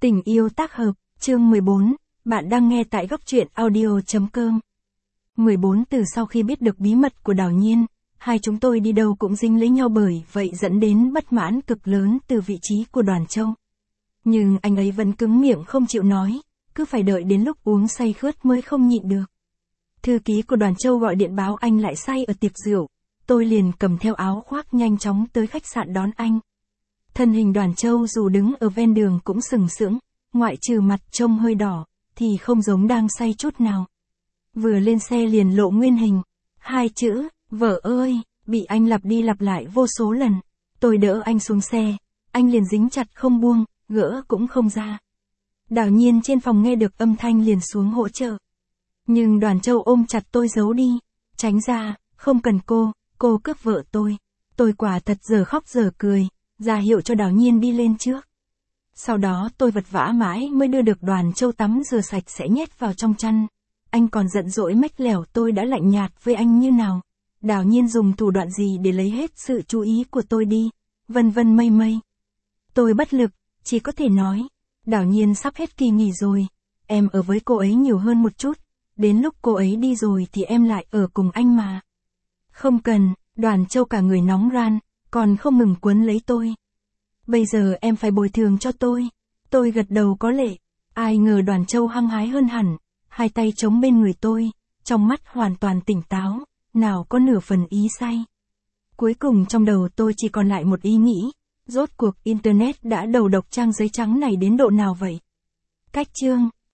Tình yêu tác hợp, chương 14, bạn đang nghe tại góc truyện audio.com. 14 từ sau khi biết được bí mật của Đào Nhiên, hai chúng tôi đi đâu cũng dính lấy nhau, bởi vậy dẫn đến bất mãn cực lớn từ vị trí của Đoàn Châu. Nhưng anh ấy vẫn cứng miệng không chịu nói, cứ phải đợi đến lúc uống say khướt mới không nhịn được. Thư ký của Đoàn Châu gọi điện báo anh lại say ở tiệc rượu, tôi liền cầm theo áo khoác nhanh chóng tới khách sạn đón anh. Thân hình Đoàn Châu dù đứng ở ven đường cũng sừng sững, ngoại trừ mặt trông hơi đỏ, thì không giống đang say chút nào. Vừa lên xe liền lộ nguyên hình, hai chữ, vợ ơi, bị anh lặp đi lặp lại vô số lần. Tôi đỡ anh xuống xe, anh liền dính chặt không buông, gỡ cũng không ra. Đào Nhiên trên phòng nghe được âm thanh liền xuống hỗ trợ. Nhưng Đoàn Châu ôm chặt tôi giấu đi, tránh ra, không cần cô cướp vợ tôi. Tôi quả thật giờ khóc giờ cười, ra hiệu cho Đào Nhiên đi lên trước. Sau đó tôi vật vã mãi mới đưa được Đoàn Châu tắm rửa sạch sẽ nhét vào trong chăn. Anh còn giận dỗi mách lẻo tôi đã lạnh nhạt với anh như nào. Đào Nhiên dùng thủ đoạn gì để lấy hết sự chú ý của tôi đi, vân vân mây mây. Tôi bất lực, chỉ có thể nói, Đào Nhiên sắp hết kỳ nghỉ rồi, em ở với cô ấy nhiều hơn một chút, đến lúc cô ấy đi rồi thì em lại ở cùng anh mà. Không cần, Đoàn Châu cả người nóng ran, còn không ngừng quấn lấy tôi. Bây giờ em phải bồi thường cho tôi gật đầu có lệ. Ai ngờ Đoàn Châu hăng hái hơn hẳn, hai tay chống bên người tôi, trong mắt hoàn toàn tỉnh táo, nào có nửa phần ý say. Cuối cùng trong đầu tôi chỉ còn lại một ý nghĩ, rốt cuộc Internet đã đầu độc trang giấy trắng này đến độ nào vậy? Cách chương